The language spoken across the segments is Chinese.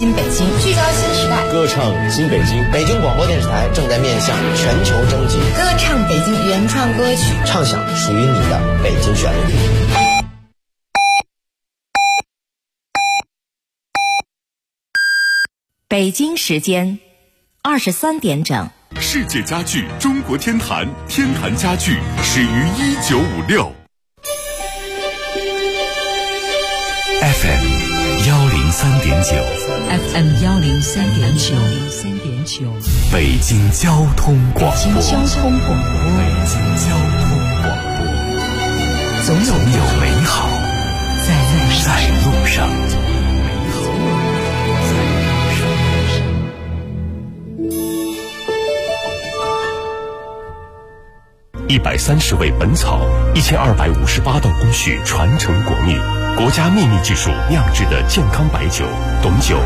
新北京，聚焦新时代， 歌唱新北京。 北京广播电视台正在面向全球征集歌唱北京原创歌曲， 唱响属于你的北京旋律。 北京时间23点整。 世界家具中国天坛，天坛家具始于1956。 FM 103.9 FM 103.9 北京交通广播。 北京交通广播。 总有美好在路上。130味本草，1258道工序传承国秘，国家秘密技术酿制的健康白酒，董酒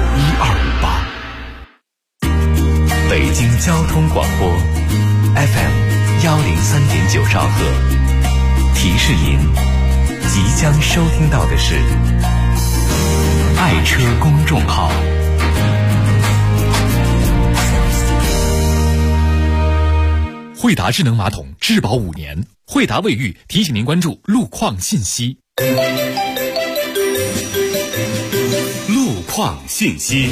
1258。北京交通广播 FM 103.9兆赫，提示您，即将收听到的是爱车公众号。 惠达智能马桶质保5年，惠达卫浴提醒您关注路况信息。 路况信息。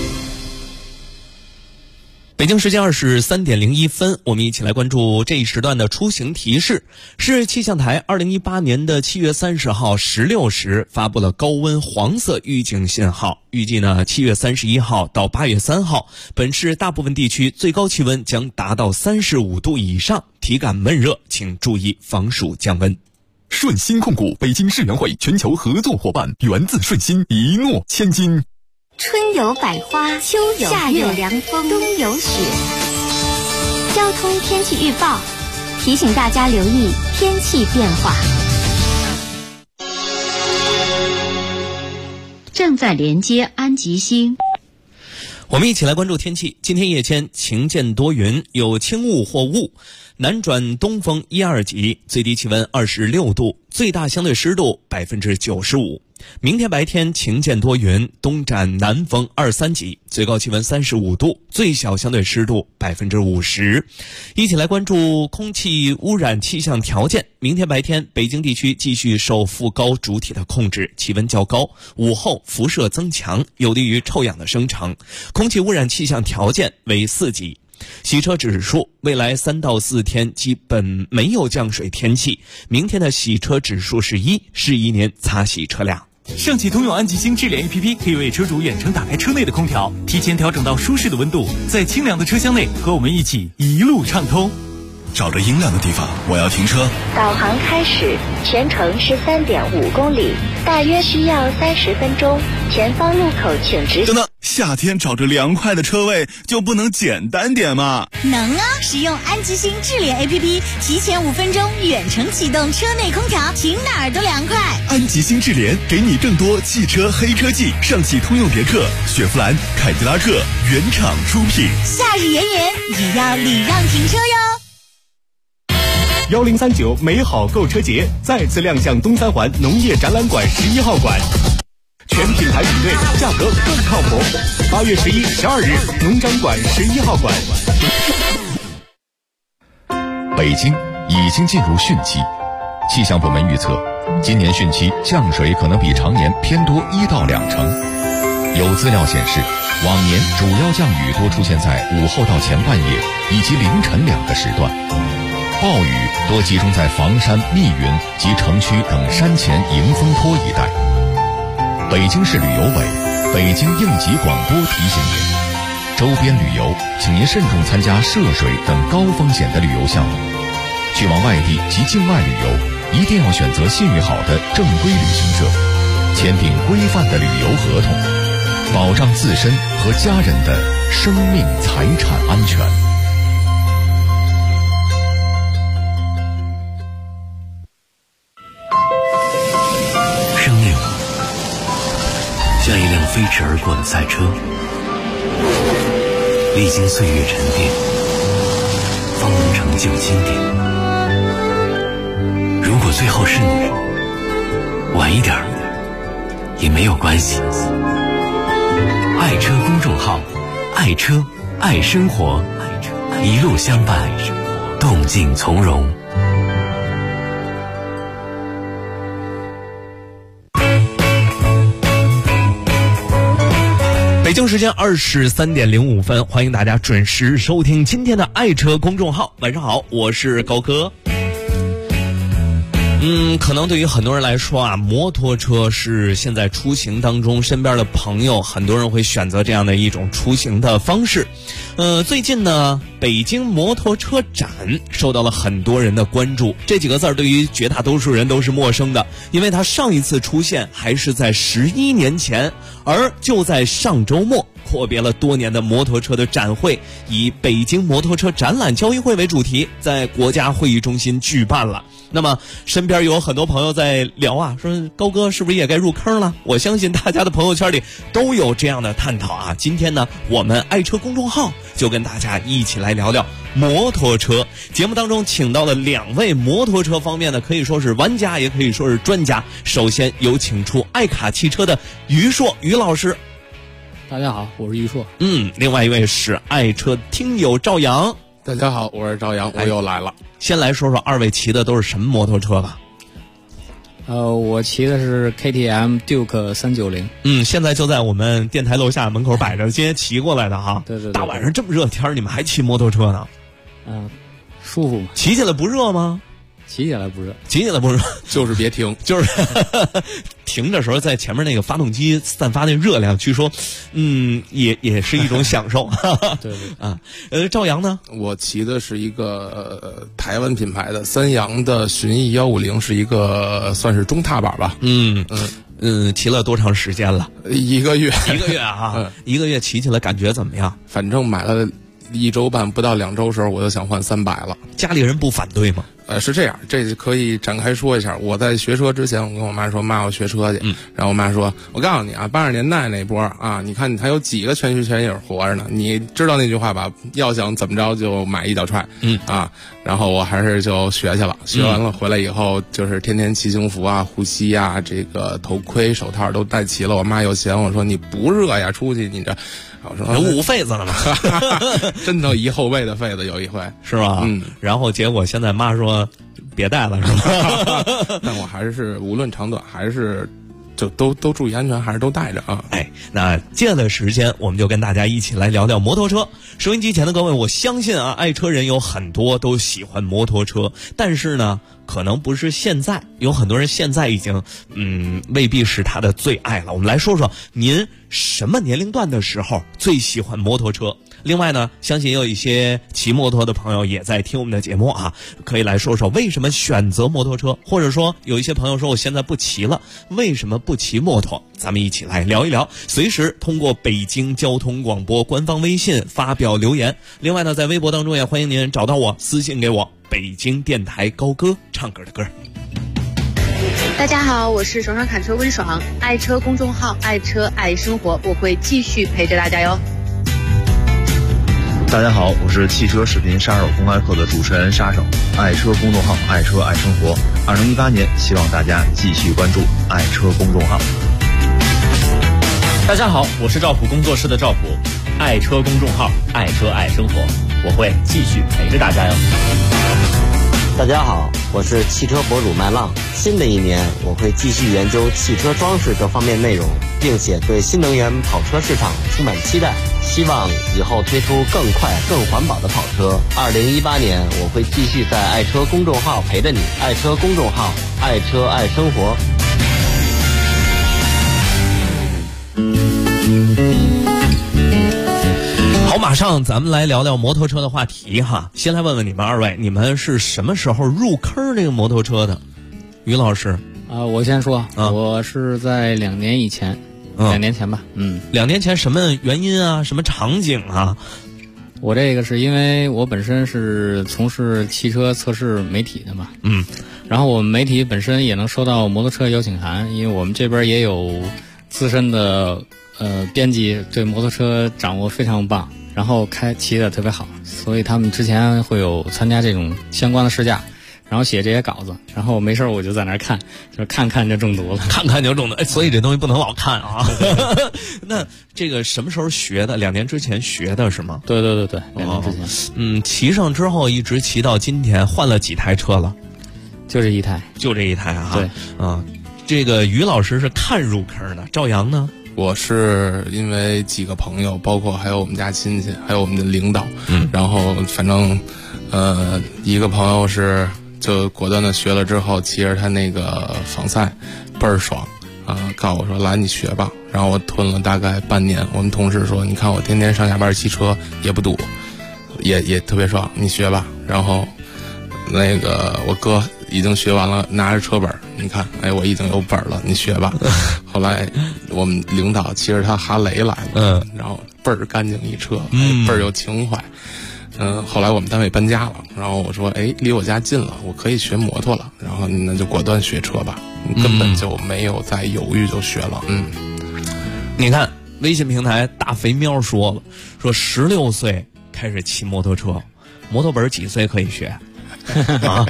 北京时间23点01分，我们一起来关注这一时段的出行提示。市气象台2018年的7月30号16时发布了高温黄色预警信号，预计呢7月31号到8月3号，本市大部分地区最高气温将达到35度以上，体感闷热，请注意防暑降温。 顺鑫控股北京世园会全球合作伙伴，源自顺鑫，一诺千金。 春有百花，秋有夏有凉风，冬有雪。交通天气预报提醒大家留意天气变化。 正在连接安吉星。 我们一起来关注天气。今天夜间晴间多云，有轻雾或雾，南转东风1、2级，最低气温26度，最大相对湿度95%。明天白天晴间多云，东转南风2、3级，最高气温35度，最小相对湿度50%。一起来关注空气污染气象条件。明天白天，北京地区继续受副高主体的控制，气温较高，午后辐射增强，有利于臭氧的生成。空气污染气象条件为4级。洗车指数，未来3到4天基本没有降水天气，明天的洗车指数是1，适宜您擦洗车辆。 上汽通用安吉星智联 APP 可以为车主远程打开车内的空调，提前调整到舒适的温度，在清凉的车厢内和我们一起一路畅通。 找着阴凉的地方，我要停车。 导航开始，全程是3.5公里，大约需要30分钟。前方路口请直行。 等等，夏天找着凉快的车位就不能简单点吗？ 能啊！使用安吉星智联 APP， 提前5分钟远程启动车内空调，停哪儿都凉快。 安吉星智联给你更多汽车黑科技，上汽通用别克、雪佛兰、凯迪拉克原厂出品。 夏日炎炎，也要礼让停车哟。 1039美好购车节再次亮相东三环农业展览馆11号馆，全品牌比对，价格更靠谱。8月11、12日，农展馆11号馆。 北京已经进入汛期，气象部门预测，今年汛期降水可能比常年偏多1到2成。有资料显示，往年主要降雨多出现在午后到前半夜以及凌晨2个时段。暴雨多集中在房山、密云及城区等山前迎风坡一带。北京市旅游委、北京应急广播提醒您，周边旅游请您慎重参加涉水等高风险的旅游项目。去往外地及境外旅游，一定要选择信誉好的正规旅行社，签订规范的旅游合同，保障自身和家人的生命财产安全。 像一辆飞驰而过的赛车，历经岁月沉淀，方能成就经典。如果最后是你，晚一点也没有关系。 爱车公众号，爱车爱生活，一路相伴，动静从容。 北京时间23:05，欢迎大家准时收听今天的爱车公众号。晚上好，我是高哥。可能对于很多人来说啊，摩托车是现在出行当中身边的朋友，很多人会选择这样的一种出行的方式。最近呢，北京摩托车展受到了很多人的关注。这几个字对于绝大多数人都是陌生的，因为它上一次出现还是在11年前，而就在上周末，阔别了多年的摩托车的展会，以北京摩托车展览交易会为主题，在国家会议中心举办了。那么身边有很多朋友在聊啊，说高哥是不是也该入坑了？我相信大家的朋友圈里都有这样的探讨啊。今天呢，我们爱车公众号就跟大家一起来聊聊摩托车。节目当中请到了2位摩托车方面的，可以说是玩家，也可以说是专家。首先有请出爱卡汽车的于硕于老师。 大家好，我是于硕。 另外一位是爱车听友赵阳。 大家好，我是赵阳，我又来了。 先来说说2位骑的都是什么摩托车吧。 我骑的是 KTM Duke 390。 现在就在我们电台楼下门口摆着，今天骑过来的哈。 对。 大晚上这么热天，你们还骑摩托车呢？ 舒服吗？ 骑起来不热吗？ 骑起来不热， 就是别停， 就是停的时候在前面那个发动机散发那热量，据说，也是一种享受。 对啊，赵阳呢？ 我骑的是一个台湾品牌的三洋的寻逸150，是一个算是中踏板吧。 骑了多长时间了 ？1个月。 1个月啊，1个月骑起来感觉怎么样？ 反正买了1周半不到2周时候，我就想换300了。 家里人不反对吗？ 是这样，这可以展开说一下。我在学车之前，我跟我妈说，妈，我学车去。然后我妈说，我告诉你啊，80年代那波啊，你看你还有几个全虚全影活着呢？你知道那句话吧？要想怎么着就买一脚踹。然后我还是就学去了。学完了回来以后，就是天天骑行服啊、护膝啊、这个头盔、手套都戴齐了。我妈又嫌我说你不热呀，出去你这。我说有捂痱子了吗？ 真的一后背的痱子有一回， 是吧？然后结果现在妈说别戴了，是吧？ 但我还是无论长短，还是就都注意安全，还是都带着啊。 那接下来的时间，我们就跟大家一起来聊聊摩托车。收音机前的各位，我相信啊，爱车人有很多都喜欢摩托车，但是呢，可能不是现在，有很多人现在已经未必是他的最爱了。我们来说说您什么年龄段的时候最喜欢摩托车？另外呢，相信也有一些骑摩托的朋友也在听我们的节目啊，可以来说说为什么选择摩托车，或者说有一些朋友说我现在不骑了，为什么不骑摩托？咱们一起来聊一聊，随时通过北京交通广播官方微信发表留言。另外呢，在微博当中也欢迎您找到我，私信给我，北京电台高歌唱歌的歌。 大家好，我是爽爽侃车温爽，爱车公众号，爱车爱生活，我会继续陪着大家哟。 大家好，我是汽车视频杀手公开课的主持人沙手，爱车公众号，爱车爱生活。2018年，希望大家继续关注爱车公众号。 大家好，我是赵普工作室的赵普，爱车公众号，爱车爱生活，我会继续陪着大家哟。 大家好，我是汽车博主麦浪。新的一年，我会继续研究汽车装饰这方面内容，并且对新能源跑车市场充满期待，希望以后推出更快、更环保的跑车。2018年，我会继续在爱车公众号陪着你。爱车公众号，爱车爱生活。 好，马上咱们来聊聊摩托车的话题哈。先来问问你们2位，你们是什么时候入坑这个摩托车的？于老师我先说，我是在2年以前，2年前吧。 2年前什么原因啊？什么场景啊？ 我这个是因为我本身是从事汽车测试媒体的嘛，然后我们媒体本身也能收到摩托车邀请函，因为我们这边也有资深的编辑，对摩托车掌握非常棒，然后骑的特别好，所以他们之前会有参加这种相关的试驾， 然后写这些稿子，然后没事我就在那儿看，就看就中毒了， 看就中毒。所以这东西不能老看啊。那这个什么时候学的？2年之前学的是吗？ 对，2年之前。 骑上之后一直骑到今天，换了几台车了？ 就这一台啊。 对啊，这个于老师是看入坑的，赵阳呢？ 我是因为几个朋友，包括还有我们家亲戚，还有我们的领导，然后反正一个朋友是就果断的学了之后，骑着他那个仿赛倍儿爽告诉我说来你学吧，然后我吞了大概半年。我们同事说你看我天天上下班骑车也不堵，也特别爽，你学吧。然后那个我哥已经学完了，拿着车本，你看，哎，我已经有本了，你学吧。后来我们领导骑着他哈雷来了，然后倍儿干净一车，倍儿有情怀。后来我们单位搬家了，然后我说，哎，离我家近了，我可以学摩托了，然后那就果断学车吧，根本就没有再犹豫就学了。 你看微信平台大肥喵说了，说16岁开始骑摩托车，摩托本几岁可以学？啊，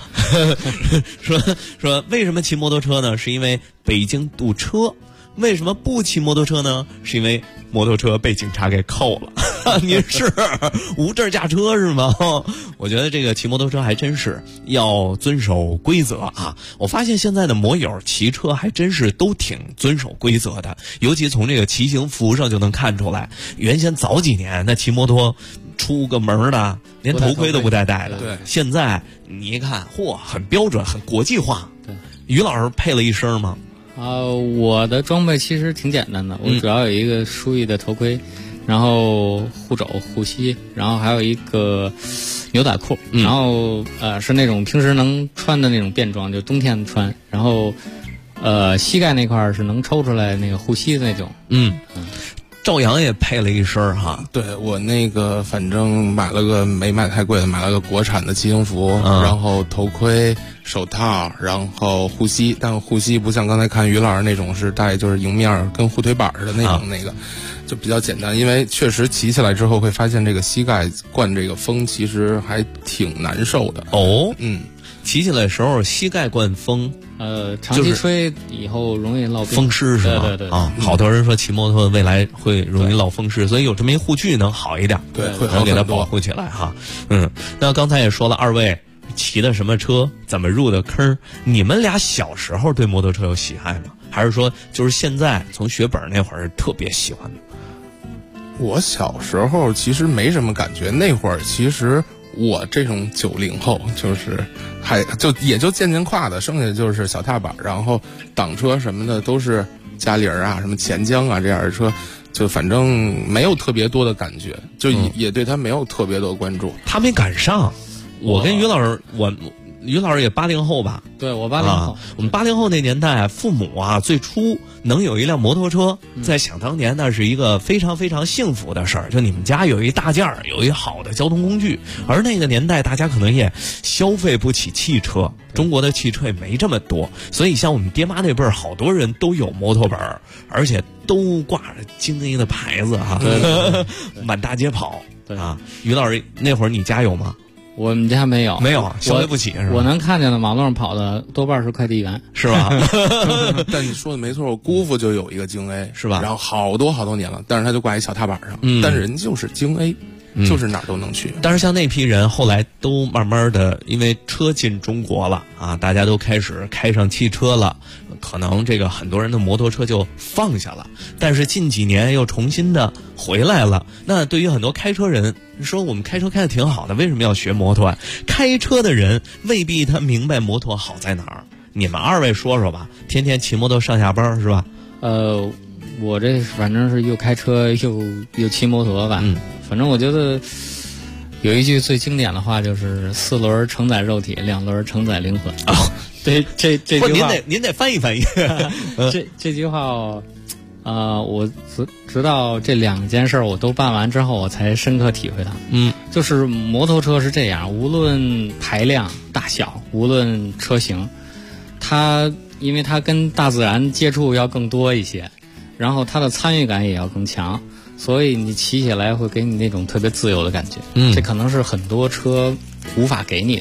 说为什么骑摩托车呢？是因为北京堵车。为什么不骑摩托车呢？是因为摩托车被警察给扣了。您是无证驾车是吗？我觉得这个骑摩托车还真是要遵守规则啊。我发现现在的摩友骑车还真是都挺遵守规则的，尤其从这个骑行服上就能看出来。原先早几年那骑摩托出个门的连头盔都不带戴的， 对， 现在你一看，嚯，很标准，很国际化。 对， 于老师配了一身吗？ 我的装备其实挺简单的，我主要有一个舒逸的头盔，然后护肘、护膝，然后还有一个牛仔裤，然后是那种平时能穿的那种便装，就冬天穿，然后膝盖那块是能抽出来那个护膝的那种。 赵阳也配了一身哈。 对，我那个反正买了个没买太贵的，买了个国产的骑行服，然后头盔、手套，然后护膝，但护膝不像刚才看于老师那种是带就是迎面跟护腿板似的那种，那个就比较简单，因为确实骑起来之后会发现这个膝盖灌这个风其实还挺难受的。 骑起来的时候膝盖灌风， 长期吹以后容易落风湿是吧？ 对啊，好多人说骑摩托未来会容易落风湿，所以有这么一护具能好一点， 对，会能给它保护起来哈。那刚才也说了，二位骑的什么车，怎么入的坑？你们俩小时候对摩托车有喜爱吗？还是说就是现在从学本那会儿特别喜欢的？ 我小时候其实没什么感觉，那会儿其实我这种90后就是也就渐渐跨的，剩下就是小踏板，然后挡车什么的都是嘉陵啊、什么钱江啊这样的车，就反正没有特别多的感觉，就也对他没有特别多关注。 他没赶上，我跟于老师，于老师也80后吧？ 对，我80后。 我们80后那年代，父母啊最初能有一辆摩托车，在想当年那是一个非常非常幸福的事儿。就你们家有一大件儿，有一好的交通工具。而那个年代，大家可能也消费不起汽车，中国的汽车也没这么多，所以像我们爹妈那辈儿，好多人都有摩托本儿，而且都挂着京 A 的牌子哈，满大街跑啊。于老师那会儿你家有吗？ 我们家没有， 消费不起是吧？ 我能看见的马路上跑的多半是快递员， 是吧？ 但你说的没错，我姑父就有一个京 A， 是吧？ 然后好多年了，但是他就挂一小踏板上，但是人就是京 A。就是哪儿都能去。 但是像那批人后来都慢慢的，因为车进中国了啊，大家都开始开上汽车了，可能这个很多人的摩托车就放下了。但是近几年又重新的回来了。那对于很多开车人说，我们开车开得挺好的，为什么要学摩托？开车的人未必他明白摩托好在哪儿。你们二位说说吧，天天骑摩托上下班是吧？ 我这反正是又开车又骑摩托吧。反正我觉得有一句最经典的话，就是4轮承载肉体，2轮承载灵魂。对，这句话您得翻译翻译。 这句话，我直到这2件事我都办完之后，我才深刻体会它。就是摩托车是这样，无论排量大小，无论车型，因为它跟大自然接触要更多一些，然后它的参与感也要更强。所以你骑起来会给你那种特别自由的感觉，这可能是很多车无法给你的。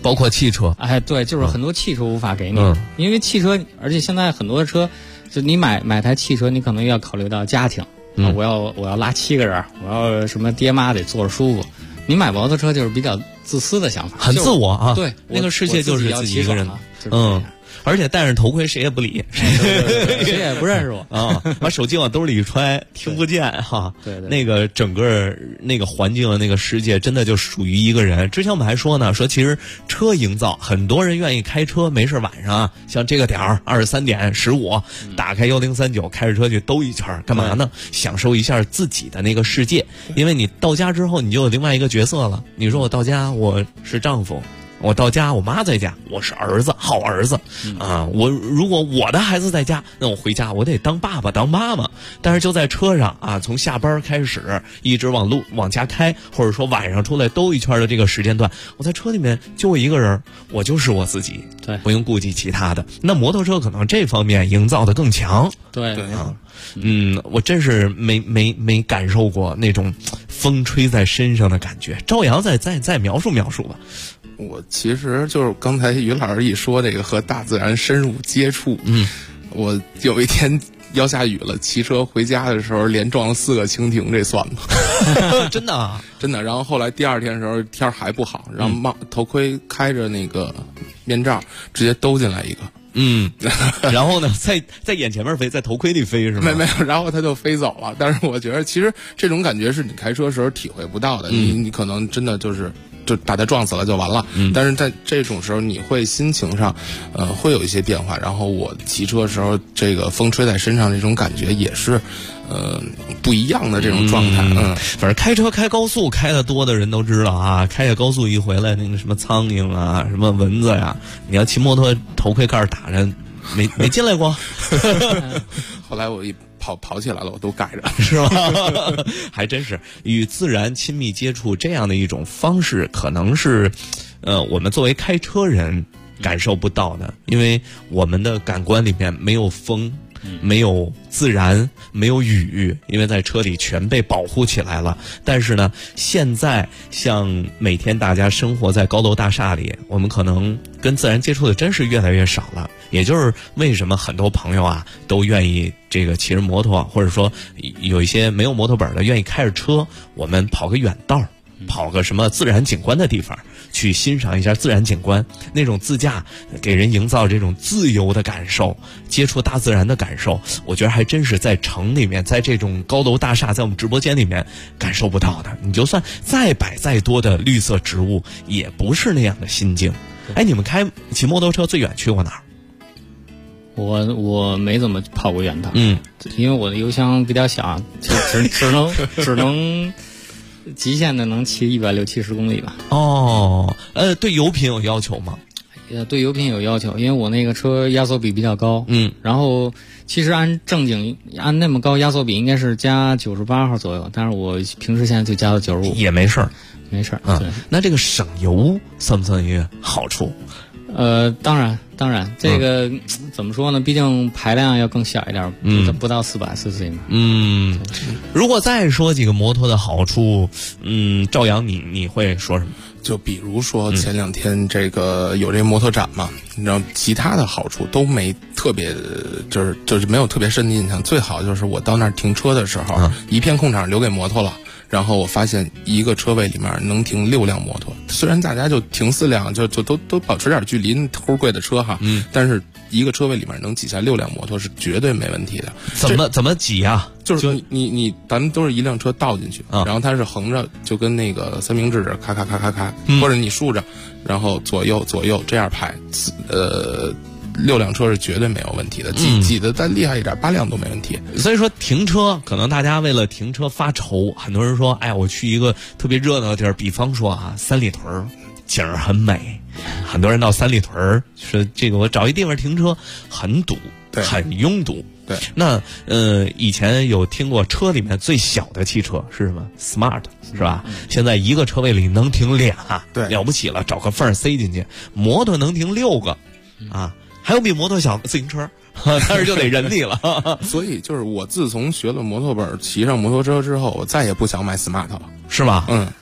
包括汽车。 哎，对，就是很多汽车无法给你，因为汽车，而且现在很多的车，就你买台汽车，你可能要考虑到家庭，我要拉7个人，我要什么爹妈得坐着舒服。你买摩托车就是比较自私的想法， 很自我啊。 对， 那个世界就是自己一个人。而且戴上头盔谁也不理， 谁也不认识我啊！把手机往兜里一揣，听不见哈。 对， 那个整个那个环境的那个世界，真的就属于一个人。之前我们还说呢，说其实车营造，很多人愿意开车，没事晚上啊，像这个点儿23点15，打开1039，开着车去兜一圈，干嘛呢？享受一下自己的那个世界。因为你到家之后，你就有另外一个角色了。你说我到家，我是丈夫。我到家，我妈在家，我是儿子，好儿子啊！如果我的孩子在家，那我回家我得当爸爸当妈妈。但是就在车上啊，从下班开始一直往家开，或者说晚上出来兜一圈的这个时间段，我在车里面就我一个人，我就是我自己， 对， 不用顾及其他的。那摩托车可能这方面营造的更强， 对啊，我真是没感受过那种风吹在身上的感觉。赵阳再描述描述吧。 我其实就是刚才于老师一说这个和大自然深入接触，我有一天要下雨了，骑车回家的时候连撞了4个蜻蜓，这算吗？ 真的啊， 真的。然后后来第2天的时候天还不好，然后头盔开着那个面罩，直接兜进来一个。 然后呢，在眼前面飞，在头盔里飞是吗？ 没有，然后他就飞走了。但是我觉得其实这种感觉是你开车时候体会不到的，你可能真的就把他撞死了就完了。但是在这种时候，你会心情上，会有一些变化。然后我骑车时候，这个风吹在身上，这种感觉也是，不一样的这种状态。 反正开车开高速开的多的人都知道啊，开下高速一回来，那个什么苍蝇啊，什么蚊子呀，你要骑摩托头盔盖打着，没进来过。 后来我一跑起来了，我都盖着， 是吧？还真是与自然亲密接触这样的一种方式，可能是，我们作为开车人感受不到的，因为我们的感官里面没有风。没有自然，没有雨，因为在车里全被保护起来了。但是呢，现在像每天大家生活在高楼大厦里，我们可能跟自然接触的真是越来越少了。也就是为什么很多朋友啊都愿意这个骑着摩托，或者说有一些没有摩托本的愿意开着车，我们跑个远道，跑个什么自然景观的地方，去欣赏一下自然景观，那种自驾给人营造这种自由的感受，接触大自然的感受，我觉得还真是在城里面，在这种高楼大厦，在我们直播间里面感受不到的。你就算再摆再多的绿色植物，也不是那样的心境。哎，你们骑摩托车最远去过哪儿？ 我没怎么跑过远道，因为我的油箱比较小，就只能极限的能骑160-170公里吧。 对油品有要求吗？ 对油品有要求，因为我那个车压缩比比较高，然后其实按那么高压缩比应该是加98号左右，但是我平时现在就加到95， 也没事儿。 对。 那这个省油算不算一个好处？ 当然，这个怎么说呢？毕竟排量要更小一点，不到400cc 嘛。 如果再说几个摩托的好处，赵阳你会说什么？ 就比如说前2天这个有这个摩托展嘛，然后其他的好处都没特别，就是没有特别深的印象。最好就是我到那儿停车的时候，一片空场留给摩托了。然后我发现一个车位里面能停6辆摩托，虽然大家就停4辆，就都保持点距离，齁贵的车哈，但是一个车位里面能挤下6辆摩托是绝对没问题的。 怎么挤啊？ 就是你咱们都是一辆车倒进去，然后它是横着，就跟那个三明治咔咔咔咔咔，或者你竖着，然后左右这样排，6辆车是绝对没有问题的，挤得再厉害一点，8辆都没问题。 所以说停车，可能大家为了停车发愁，很多人说，哎，我去一个特别热闹的地儿，比方说啊三里屯，景儿很美，很多人到三里屯说这个我找一地方停车，很堵，很拥堵。 对， 那以前有听过车里面最小的汽车是什么 ？Smart 是吧？现在一个车位里能停2， 对， 了不起了，找个缝塞进去。摩托能停6个，还有比摩托小的自行车，但是就得人力了。 所以就是我自从学了摩托本，骑上摩托车之后，我再也不想买 Smart 了， 是吧？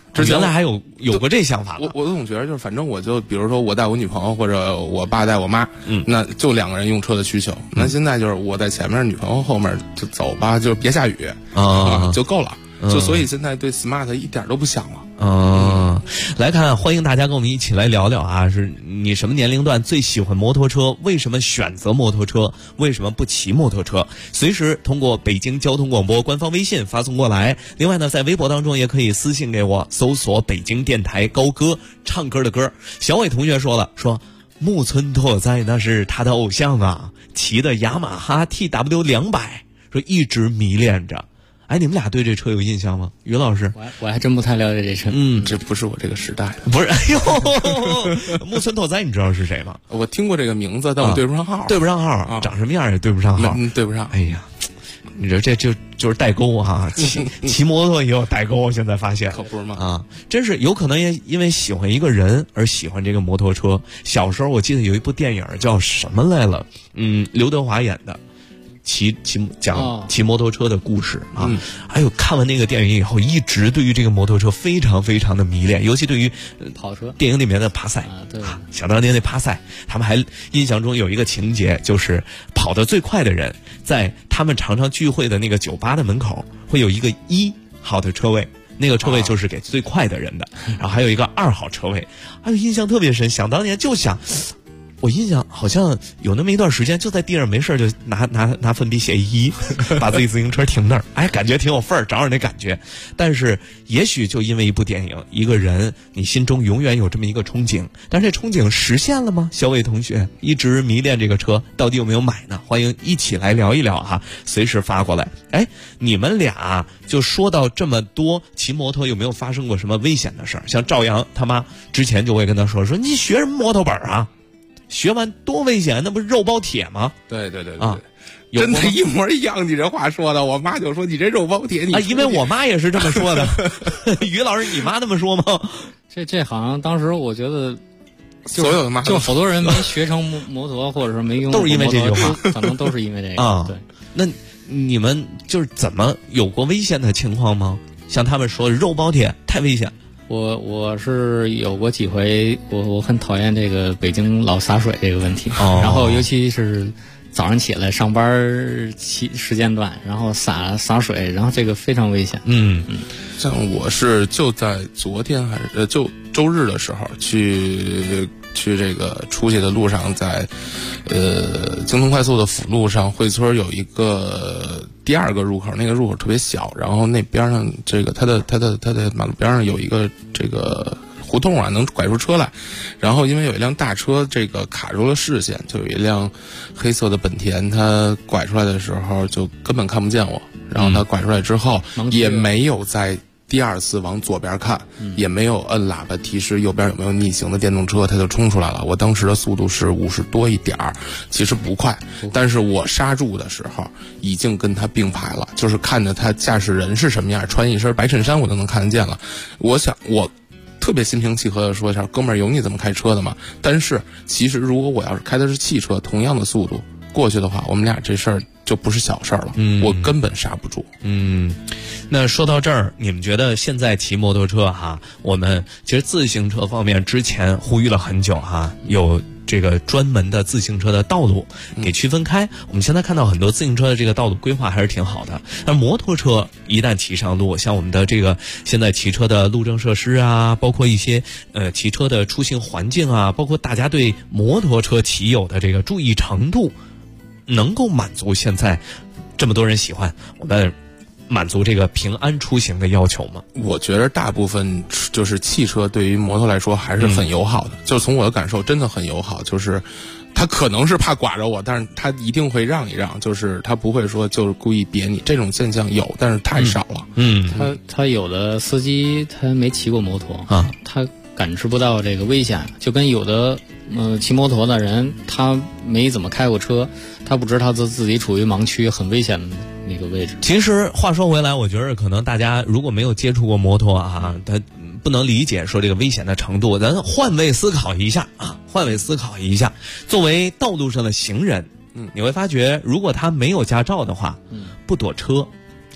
原来还有过这想法。 我总觉得就是，反正我就比如说我带我女朋友或者我爸带我妈，那就2个人用车的需求。那现在就是我在前面，女朋友后面就走吧，就是别下雨就够了。就所以现在对 smart 一点都不想了。 来看，欢迎大家跟我们一起来聊聊啊，是你什么年龄段最喜欢摩托车？为什么选择摩托车？为什么不骑摩托车？随时通过北京交通广播官方微信发送过来。另外呢，在微博当中也可以私信给我，搜索北京电台高歌，唱歌的歌。小伟同学说木村拓哉那是他的偶像啊，骑的雅马哈 TW200，说一直迷恋着。哎，你们俩对这车有印象吗？于老师， 我还真不太了解这车。 这不是我这个时代的。 不是，哎呦，木村拓哉，你知道是谁吗？ 我听过这个名字，但我对不上号。 对不上号，长什么样也对不上号。 对不上。 哎呀，你说这就是代沟啊！骑摩托也有代沟，现在发现可不是吗？ 啊，真是有可能也因为喜欢一个人而喜欢这个摩托车。小时候我记得有一部电影叫什么来了？刘德华演的。讲骑摩托车的故事啊，还有看完那个电影以后，一直对于这个摩托车非常非常的迷恋，尤其对于跑车电影里面的爬赛想当年那爬赛，他们还印象中有一个情节，就是跑得最快的人，在他们常常聚会的那个酒吧的门口会有一个1号的车位。那个车位就是给最快的人的，然后还有一个2号车位，还有印象特别深。想当年就想。我印象好像有那么一段时间，就在地上没事就拿粉笔写1，把自己自行车停那儿，哎，感觉挺有份儿，找找那感觉。但是也许就因为一部电影，一个人，你心中永远有这么一个憧憬，但是这憧憬实现了吗？小伟同学一直迷恋这个车，到底有没有买呢？欢迎一起来聊一聊啊，随时发过来。哎，你们俩就说到这么多，骑摩托有没有发生过什么危险的事儿？像赵阳他妈之前就会跟他说你学什么摩托本啊？学完多危险，那不是肉包铁吗？ 对啊，真的一模一样。你这话说的，我妈就说你这肉包铁， 因为我妈也是这么说的。于老师，你妈这么说吗？ 这好像当时我觉得， 所有的妈就好多人没学成摩托，或者是没用， 都是因为这句话， 可能都是因为这个啊。 对， 那你们就是怎么有过危险的情况吗？像他们说肉包铁太危险。 我是有过几回，我很讨厌这个北京老洒水这个问题，然后尤其是早上起来上班时间段，然后洒水，然后这个非常危险。 像我是就在昨天还是就周日的时候去这个出去的路上，在京通快速的辅路上，惠村有一个第2个入口，那个入口特别小，然后那边上这个它的马路边上有一个这个胡同啊，能拐出车来，然后因为有一辆大车这个卡住了视线，就有一辆黑色的本田，它拐出来的时候就根本看不见我，然后它拐出来之后也没有在第2次往左边看，也没有摁喇叭提示右边有没有逆行的电动车，它就冲出来了。我当时的速度是50多一点儿，其实不快，但是我刹住的时候已经跟他并排了，就是看着他驾驶人是什么样，穿一身白衬衫我都能看得见了。我想我特别心平气和的说一下，哥们儿，有你怎么开车的吗？但是其实如果我要是开的是汽车，同样的速度过去的话，我们俩这事儿就不是小事儿了，我根本刹不住。 那说到这儿，你们觉得现在骑摩托车我们其实自行车方面之前呼吁了很久有这个专门的自行车的道路给区分开。我们现在看到很多自行车的这个道路规划还是挺好的，但摩托车一旦骑上路，像我们的这个现在骑车的路政设施啊，包括一些骑车的出行环境啊，包括大家对摩托车骑友的这个注意程度，能够满足现在这么多人喜欢我们满足这个平安出行的要求吗？ 我觉得大部分就是汽车对于摩托来说还是很友好的，就从我的感受真的很友好，就是他可能是怕剐着我，但是他一定会让一让，就是他不会说就是故意别你，这种现象有，但是太少了。 他有的司机他没骑过摩托他感知不到这个危险，就跟有的骑摩托的人他没怎么开过车，他不知道自己处于盲区很危险的那个位置。 其实话说回来，我觉得可能大家如果没有接触过摩托他不能理解说这个危险的程度。咱换位思考一下作为道路上的行人，你会发觉如果他没有驾照的话，不躲车，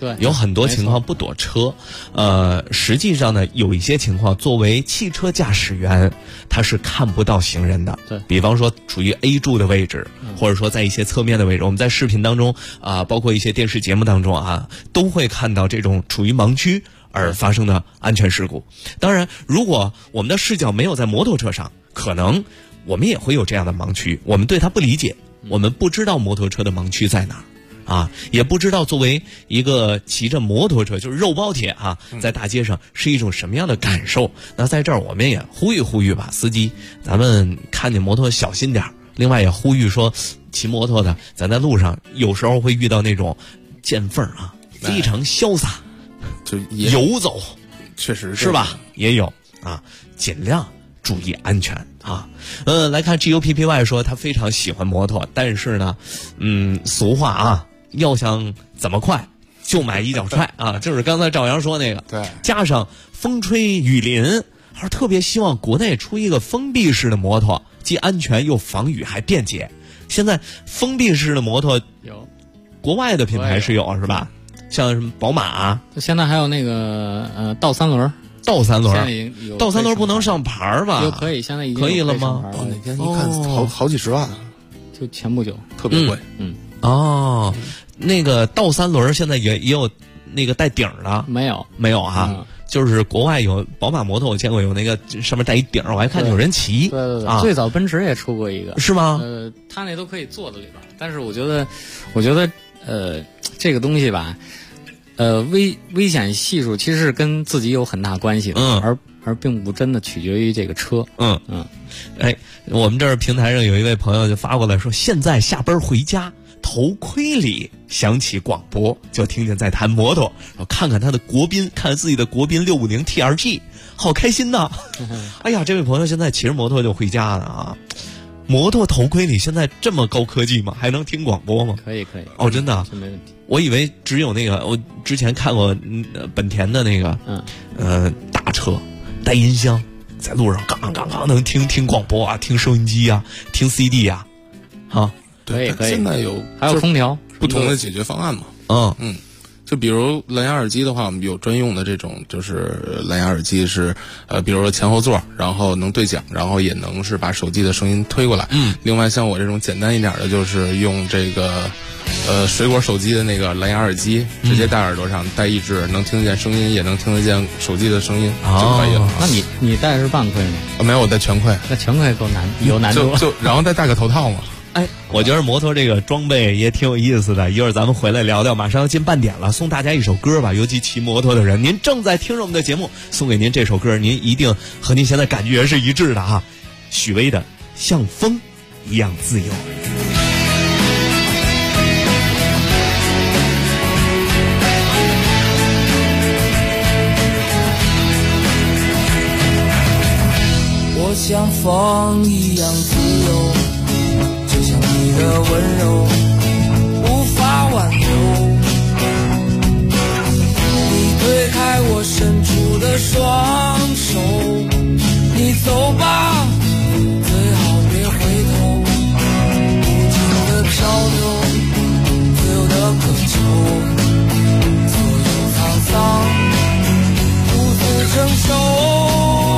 对， 有很多情况不躲车。实际上呢，有一些情况，作为汽车驾驶员，他是看不到行人的。 对， 比方说处于 A 柱的位置，或者说在一些侧面的位置，我们在视频当中包括一些电视节目当中都会看到这种处于盲区而发生的安全事故。当然，如果我们的视角没有在摩托车上，可能我们也会有这样的盲区，我们对它不理解，我们不知道摩托车的盲区在哪儿。也不知道作为一个骑着摩托车就是肉包铁在大街上是一种什么样的感受。那在这儿我们也呼吁吧，司机咱们看见摩托小心点。另外也呼吁说，骑摩托的咱在路上有时候会遇到那种见缝非常潇洒就游走， 确实是吧？也有尽量注意安全来看 GUPPY 说他非常喜欢摩托，但是呢俗话要想怎么快就买一脚踹就是刚才赵阳说那个， 对， 加上风吹雨淋，还是特别希望国内出一个封闭式的摩托，既安全又防雨还便捷。现在封闭式的摩托有， 国外的品牌是有是吧？像什么宝马现在还有那个倒三轮， 倒三轮不能上牌吧？ 可以，现在已经可以了吗？ 那天一看好几十万， 就前不久特别贵。 那个倒三轮现在也有那个带顶的， 没有就是国外有宝马摩托，我见过有那个上面带一顶，我还看有人骑。 对，最早奔驰也出过一个， 是吗？ 他那都可以坐在里边，但是我觉得这个东西吧，危险系数其实是跟自己有很大关系的，而并不真的取决于这个车。 我们这儿平台上有一位朋友就发过来说，现在下班回家，头盔里响起广播，就听见在弹摩托，然后看看他的国宾，看自己的国宾650 TRG， 好开心呐！哎呀，这位朋友现在骑着摩托就回家了摩托头盔里现在这么高科技吗？还能听广播吗？ 可以真的没问题。 我以为只有那个，我之前看过本田的那个大车带音箱，在路上刚能听广播听收音机听 CD 可以。 现在还有空调不同的解决方案嘛？就比如蓝牙耳机的话，我们有专用的这种，就是蓝牙耳机是比如说前后座，然后能对讲，然后也能是把手机的声音推过来。另外像我这种简单一点的，就是用这个水果手机的那个蓝牙耳机，直接戴耳朵上，戴一只，能听见声音，也能听得见手机的声音就可以了。 那你戴的是半盔吗？ 没有，我戴全盔。 那全盔够有难度。 就然后再戴个头套嘛。 我觉得摩托这个装备也挺有意思的，一会儿咱们回来聊聊。马上要进半点了，送大家一首歌吧，尤其骑摩托的人，您正在听着我们的节目，送给您这首歌，您一定和您现在感觉是一致的许巍的《像风一样自由》。 我像风一样自由，就像你的温柔无法挽留，你推开我伸出的双手，你走吧，最好别回头，无尽的漂流，自由的渴求，所有沧桑独自承受。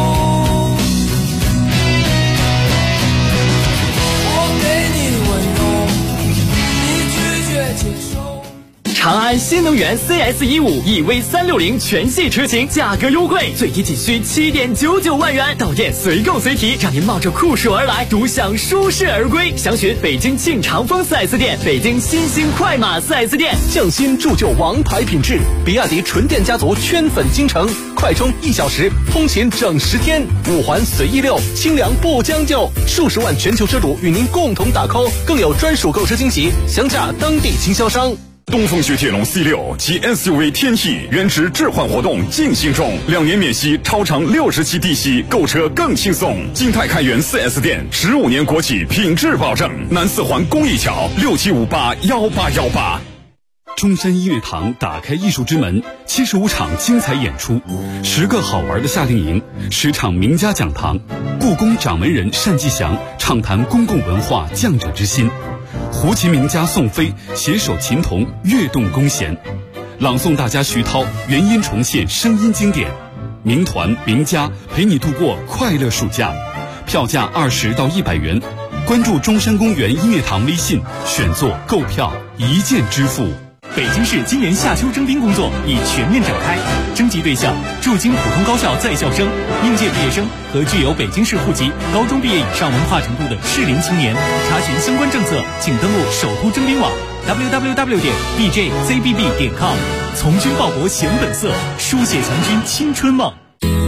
长安新能源 CS15 EV360全系车型价格优惠，最低仅需7.99万元，到店随购随提，让您冒着酷暑而来，独享舒适而归。详询北京庆长风 4S 店、北京新兴快马 4S 店。 匠心铸就王牌品质，比亚迪纯电家族圈粉京城，快充1小时，通勤整10天，5环随意溜，清凉不将就，数十万全球车主与您共同打 call， 更有专属购车惊喜，详洽当地经销商。 东风雪铁龙 C6 及 SUV 天翼原值置换活动进行中，2年免息，超长60期低息，购车更轻松。金泰开元 4S 店，15年国企品质保证。南4环公益桥67581818。 中山音乐堂打开艺术之门，75场精彩演出，10个好玩的夏令营，10场名家讲堂，故宫掌门人单霁翔畅谈公共文化匠者之心，胡琴名家宋飞携手琴童跃动弓弦， 朗诵大家徐涛原音重现声音经典，名团名家陪你度过快乐暑假，票价20到100元。关注中山公园音乐堂微信，选座购票一键支付。 北京市今年夏秋征兵工作已全面展开，征集对象驻京普通高校在校生、应届毕业生和具有北京市户籍、高中毕业以上文化程度的适龄青年。查询相关政策，请登录首都征兵网 www.bjzbb.com。从军报国显本色，书写强军青春梦。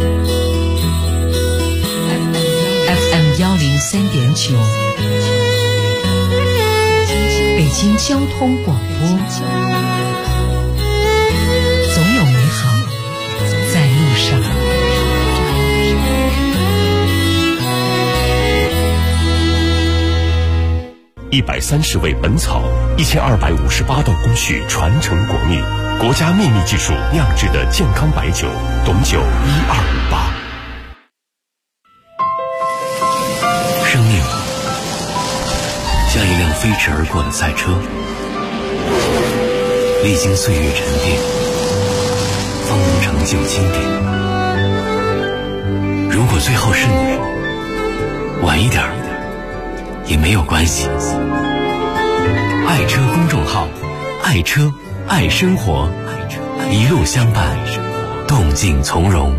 FM 103.9，北京交通广播，总有美好在路上。 130味本草，1258道工序传承国秘，国家秘密技术酿制的健康白酒，董酒1258。 生命像一辆飞驰而过的赛车，历经岁月沉淀，方能成就经典。如果最后是你，晚一点也没有关系。爱车公众号，爱车爱生活，一路相伴，动静从容。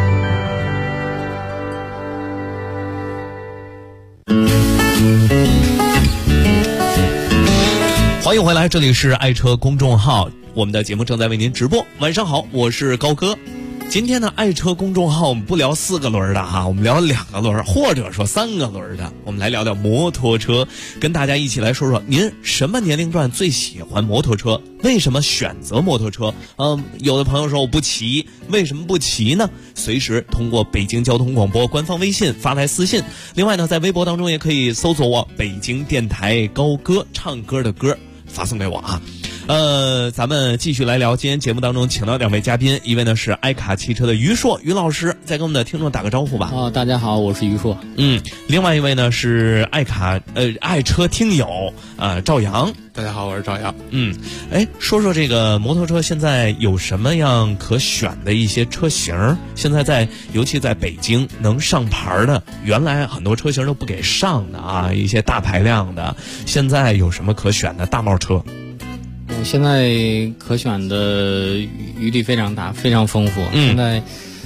欢迎回来，这里是爱车公众号，我们的节目正在为您直播。晚上好，我是高哥。今天呢，爱车公众号我们不聊4个轮的哈，我们聊2个轮或者说3个轮的。我们来聊聊摩托车，跟大家一起来说说您什么年龄段最喜欢摩托车，为什么选择摩托车？有的朋友说我不骑，为什么不骑呢？随时通过北京交通广播官方微信发来私信。另外呢，在微博当中也可以搜索我北京电台高歌，唱歌的歌，发送给我啊。咱们继续来聊，今天节目当中请到2位嘉宾，一位呢是爱卡汽车的于硕于老师，再跟我们的听众打个招呼吧。 大家好，我是于硕。 另外一位呢是爱车听友赵阳。 大家好，我是赵阳。 说说这个摩托车现在有什么样可选的一些车型？现在尤其在北京能上牌的，原来很多车型都不给上的啊，一些大排量的，现在有什么可选的大帽车？ 现在可选的余地非常大，非常丰富。现在，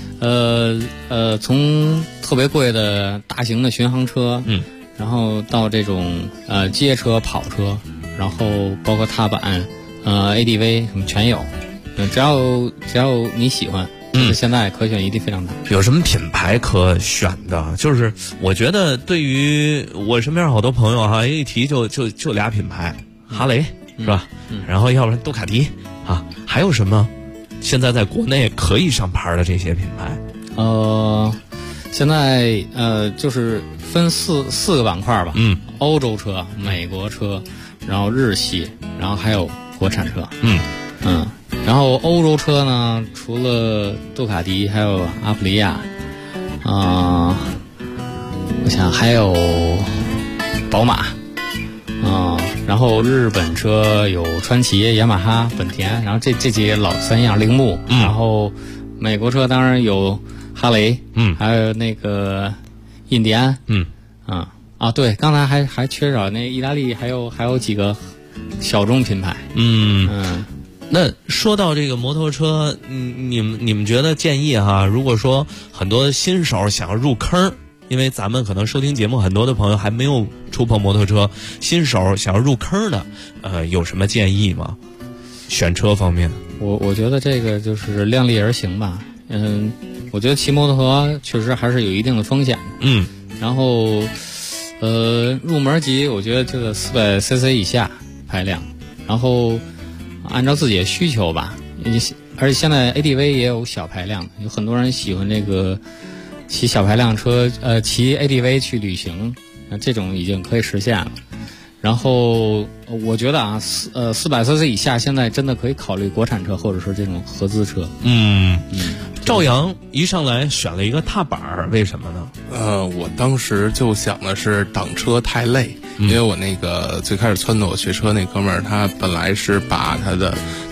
从特别贵的大型的巡航车，然后到这种街车、跑车，然后包括踏板、ADV 什么全有。只要你喜欢，现在可选余地非常大。 有什么品牌可选的？就是我觉得对于我身边好多朋友哈，一提就俩品牌，哈雷。是吧？然后要不然杜卡迪啊，还有什么？现在在国内可以上牌的这些品牌？ 现在就是分四个板块吧。欧洲车、美国车，然后日系，然后还有国产车。然后欧洲车呢，除了杜卡迪，还有阿普利亚，我想还有宝马。然后日本车有川崎、雅马哈、本田，然后这几个老3样，铃木。然后美国车当然有哈雷，还有那个印第安，对，刚才还缺少那意大利，还有几个小众品牌。 那说到这个摩托车，你们觉得建议哈，如果说很多新手想要入坑。因为咱们可能收听节目很多的朋友还没有触碰摩托车，新手想要入坑的，有什么建议吗？选车方面， 我觉得这个就是量力而行吧。我觉得骑摩托车确实还是有一定的风险。然后入门级我觉得这个400cc 以下排量，然后按照自己的需求吧。而且现在 ADV 也有小排量，有很多人喜欢这个骑小排量车，骑 ADV 去旅行，这种已经可以实现了。然后我觉得啊，400cc 以下现在真的可以考虑国产车或者是这种合资车。 赵阳一上来选了一个踏板，为什么呢？ 我当时就想的是挡车太累，因为我那个最开始撺掇我学车那哥们儿，他本来是把他的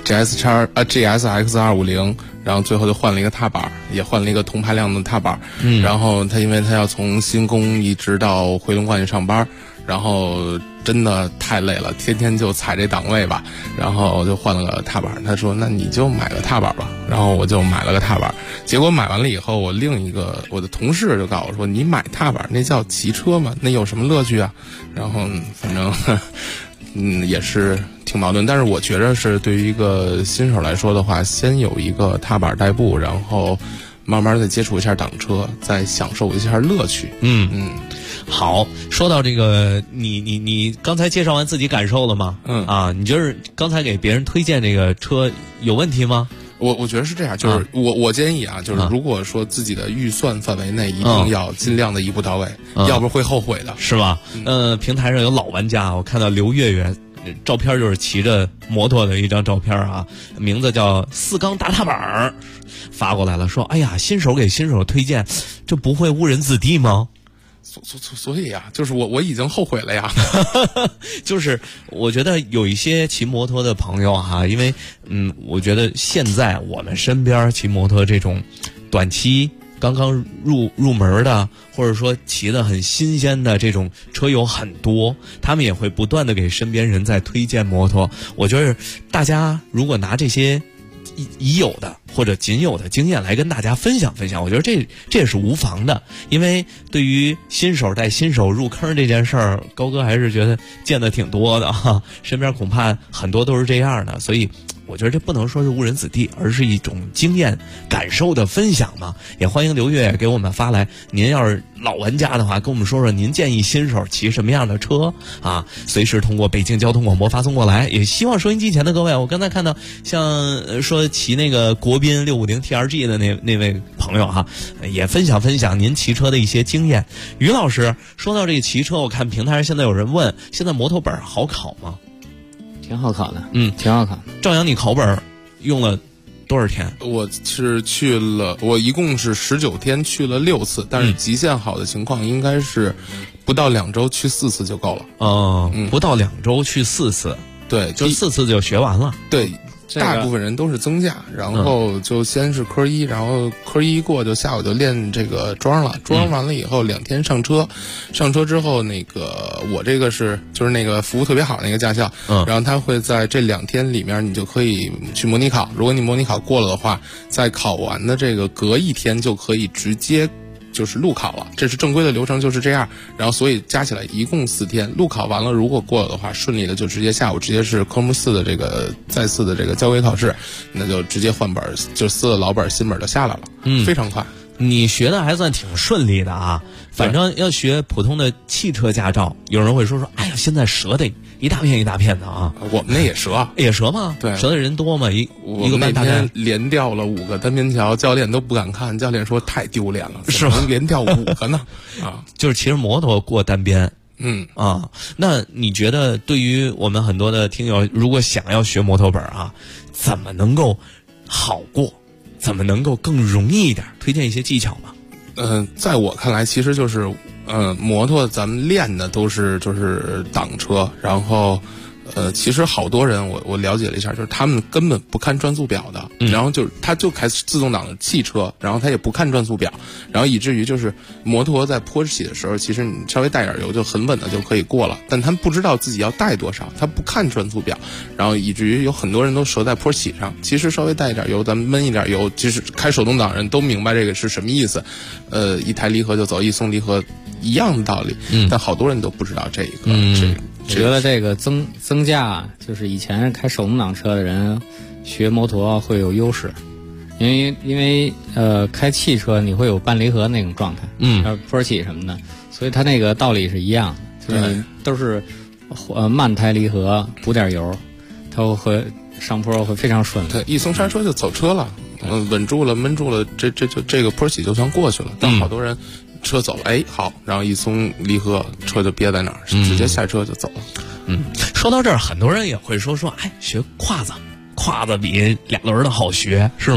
GSX250，然后最后就换了一个踏板，也换了一个同排量的踏板。然后因为他要从新宫一直到回龙观去上班，然后真的太累了，天天就踩这档位吧，然后就换了个踏板。他说那你就买个踏板吧，然后我就买了个踏板。结果买完了以后，我的同事就告诉我说，你买踏板那叫骑车吗？那有什么乐趣啊？然后反正也是挺矛盾，但是我觉得是对于一个新手来说的话，先有一个踏板代步，然后慢慢再接触一下挡车，再享受一下乐趣。 好，说到这个，你刚才介绍完自己感受了吗？你觉得刚才给别人推荐这个车有问题吗？ 我觉得是这样，就是我建议啊，就是如果说自己的预算范围内，一定要尽量的一步到位，要不然会后悔的， 是吧？平台上有老玩家，我看到刘月月照片就是骑着摩托的一张照片啊，名字叫4缸大踏板，发过来了，说哎呀，新手给新手推荐，这不会误人子弟吗？ 所以啊，就是我已经后悔了呀。 就是我觉得有一些骑摩托的朋友哈，因为我觉得现在我们身边骑摩托这种短期刚刚入门的，或者说骑得很新鲜的这种车友很多，他们也会不断的给身边人在推荐摩托。我觉得大家如果拿这些已有的或者仅有的经验来跟大家分享分享，我觉得这也是无妨的。因为对于新手带新手入坑这件事儿，高哥还是觉得见得挺多的哈，身边恐怕很多都是这样的，所以我觉得这不能说是误人子弟，而是一种经验感受的分享嘛。也欢迎刘月给我们发来，您要是老玩家的话，跟我们说说您建议新手骑什么样的车啊？随时通过北京交通广播发送过来。也希望收音机前的各位，我刚才看到像说骑那个国宾650 TRG 的那位朋友哈，也分享分享您骑车的一些经验。于老师，说到这个骑车，我看平台上现在有人问，现在摩托本好考吗？ 挺好考的，挺好考。 赵阳，你考本用了多少天？ 我是我一共是19天，去了6次，但是极限好的情况应该是不到2周去4次就够了。 不到2周去4次， 对， 就4次就学完了。 对。大部分人都是增驾，然后就先是科1，然后科1过就下午就练这个桩了，桩完了以后2天上车，上车之后那个我这个就是那个服务特别好那个驾校，然后他会在这2天里面你就可以去模拟考，如果你模拟考过了的话，在考完的这个隔1天就可以直接就是路考了，这是正规的流程，就是这样。然后所以加起来一共4天，路考完了如果过了的话，顺利的就直接下午直接是科目4的这个再次的这个交规考试，那就直接换本，就撕了老本新本就下来了，非常快。 你学的还算挺顺利的啊。反正要学普通的汽车驾照，有人会说哎呀，现在折的一大片一大片的啊。 我们那也折， 也折吗？ 对， 折的人多吗？一个半大片。 那天连掉了5个单边桥，教练都不敢看，教练说太丢脸了，是吧？连掉5个呢？啊， 就是骑着摩托过单边。那你觉得对于我们很多的听友，如果想要学摩托本啊，怎么能够好过？怎么能够更容易一点？推荐一些技巧吧。 在我看来，其实就是摩托咱们练的都是就是挡车，然后其实好多人我了解了一下，就是他们根本不看转速表的，然后他就开自动挡的汽车，然后他也不看转速表，然后以至于就是摩托在坡起的时候，其实你稍微带点油就很稳的就可以过了，但他们不知道自己要带多少，他不看转速表，然后以至于有很多人都折在坡起上。其实稍微带一点油，咱们闷一点油，其实开手动挡人都明白这个是什么意思，一抬离合就走，一松离合一样的道理，但好多人都不知道这个。 我觉得这个增驾就是以前开手动挡车的人学摩托会有优势，因为开汽车你会有半离合那种状态，坡起什么的，所以它那个道理是一样的，就是你都是慢抬离合，补点油，它会上坡会非常顺。 对，一松刹车就走车了，稳住了，闷住了，这个坡起就算过去了。但好多人车走了，好，然后一松离合，车就憋在那儿，直接下车就走了。 说到这儿，很多人也会说，学胯子比2轮的好学，是吗？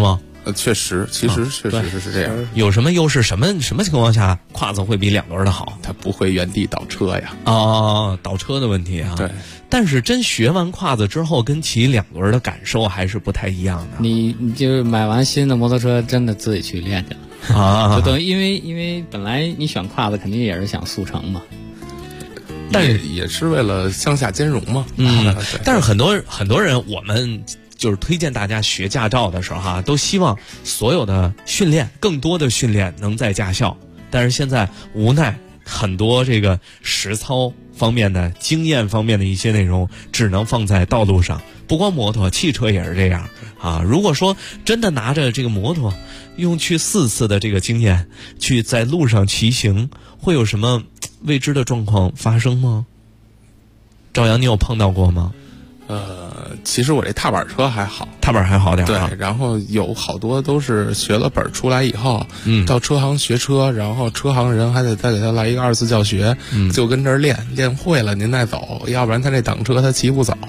确实是这样。 有什么优势？什么情况下胯子会比两轮的好？ 它不会原地倒车呀。 倒车的问题啊。 对。 但是真学完胯子之后，跟骑两轮的感受还是不太一样的。 你就买完新的摩托车，真的自己去练去了就等于因为本来你选胯子肯定也是想速成嘛。 但也是为了向下兼容嘛。 但是很多人，我们就是推荐大家学驾照的时候都希望所有的训练，更多的训练能在驾校。但是现在无奈很多这个实操方面的经验方面的一些内容，只能放在道路上。不光摩托，汽车也是这样如果说真的拿着这个摩托，用去4次的这个经验去在路上骑行，会有什么未知的状况发生吗？赵阳，你有碰到过吗？ 其实我这踏板车还好， 踏板还好点。 对，然后有好多都是学了本出来以后，到车行学车，然后车行人还得再给他来一个2次教学，就跟这儿练会了您再走，要不然他这挡车他骑不走。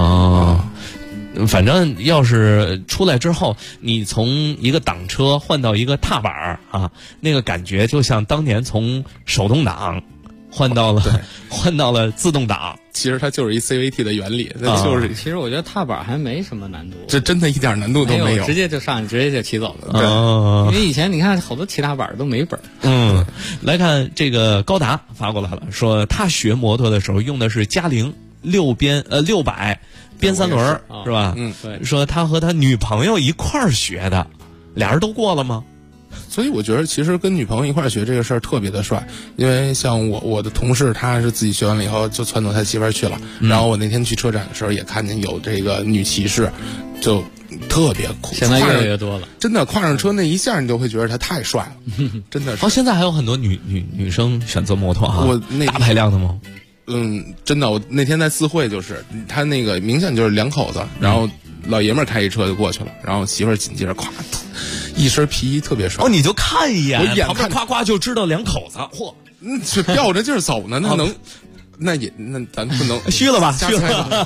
反正要是出来之后，你从一个挡车换到一个踏板那个感觉就像当年从手动挡换到了自动挡。 其实它就是一 CVT 的原理， 其实我觉得踏板还没什么难度， 这真的一点难度都没有， 直接就上去，直接就骑走了。因为以前你看好多骑踏板都没本。 来看这个高达发过来了，说他学摩托的时候用的是嘉陵600边3轮是吧？ 对。 说他和他女朋友一块儿学的，俩人都过了吗？ 所以我觉得其实跟女朋友一块儿学这个事儿特别的帅，因为像我的同事他是自己学完了以后就撺掇他媳妇儿去了，然后我那天去车展的时候也看见有这个女骑士，就特别酷。 现在越来越多了， 真的跨上车那一下你就会觉得他太帅了，真的是。 现在还有很多女生选择摩托大排量的吗？ 真的，我那天在四惠就是他那个明显就是两口子，然后老爷们儿开一车就过去了，然后媳妇儿紧接着咵一身皮衣特别帅。 你就看一眼， 我眼看夸夸就知道两口子，嚯， 是吊着劲儿走呢，那能。那咱不能虚了吧？虚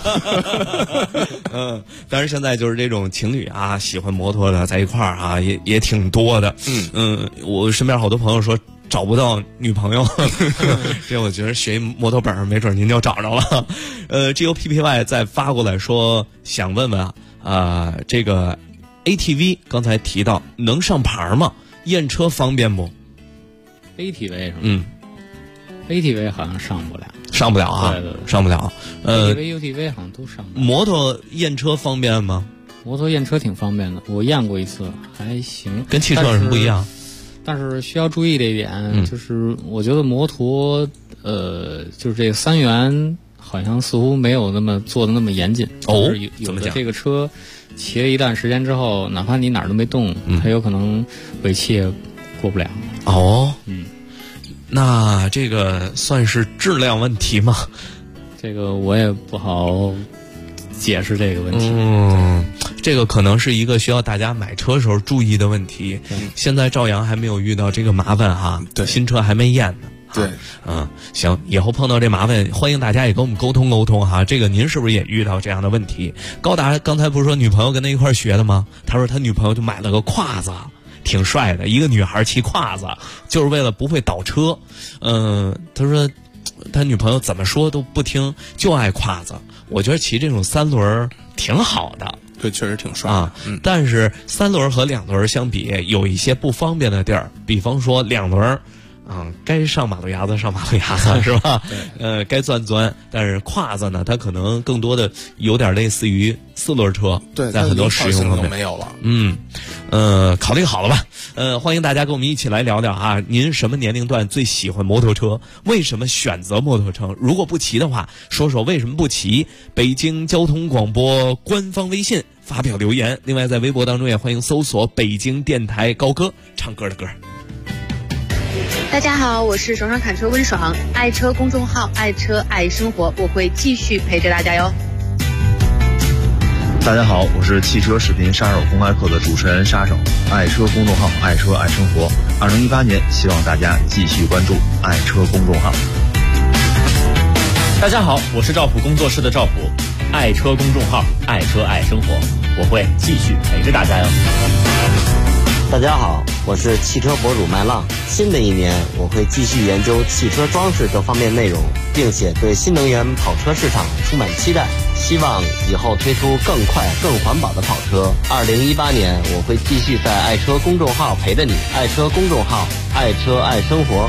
了。但是现在就是这种情侣喜欢摩托的在一块儿也挺多的。我身边好多朋友说找不到女朋友，这我觉得学摩托本没准您就找着了。GOPPY 再发过来说想问问这个 ATV 刚才提到能上牌吗？验车方便不 ？ATV 是吗？ATV 好像上不了。 上不了对， 上不了。 UTV 好像都上不了。 摩托验车方便吗？ 摩托验车挺方便的，我验过一次，还行。 跟汽车有什么不一样？ 但是需要注意的一点，就是我觉得摩托，就是这个3元好像似乎没有做的那么严谨。有的这个车骑了一段时间之后，哪怕你哪儿都没动，它有可能尾气也过不了。 那这个算是质量问题吗？ 这个我也不好解释这个问题。 这个可能是一个需要大家买车时候注意的问题。现在赵阳还没有遇到这个麻烦对， 新车还没验呢。 对， 行，以后碰到这麻烦，欢迎大家也跟我们沟通沟通这个您是不是也遇到这样的问题？高达刚才不是说女朋友跟他一块学的吗？他说他女朋友就买了个胯子。挺帅的，一个女孩骑胯子，就是为了不会倒车。他说他女朋友怎么说都不听，就爱胯子。我觉得骑这种3轮挺好的， 对，确实挺帅但是3轮和2轮相比，有一些不方便的地儿，比方说2轮。该上马路牙子上马路牙子是吧？该钻钻，但是胯子呢，它可能更多的有点类似于4轮车， 对， 在很多使用方面没有了。 考虑好了吧？欢迎大家跟我们一起来聊聊您什么年龄段最喜欢摩托车？为什么选择摩托车？如果不骑的话，说说为什么不骑？北京交通广播官方微信发表留言。另外，在微博当中也欢迎搜索北京电台高歌唱歌的歌。 大家好，我是爽爽侃车温爽，爱车公众号爱车爱生活，我会继续陪着大家哟。 大家好，我是汽车视频杀手公开课的主持人沙手，爱车公众号爱车爱生活。2018年，希望大家继续关注爱车公众号。 大家好，我是赵普工作室的赵普，爱车公众号爱车爱生活，我会继续陪着大家哟。 大家好，我是汽车博主麦浪。新的一年，我会继续研究汽车装饰各方面内容，并且对新能源跑车市场充满期待，希望以后推出更快、更环保的跑车。2018年，我会继续在爱车公众号陪着你。爱车公众号，爱车爱生活。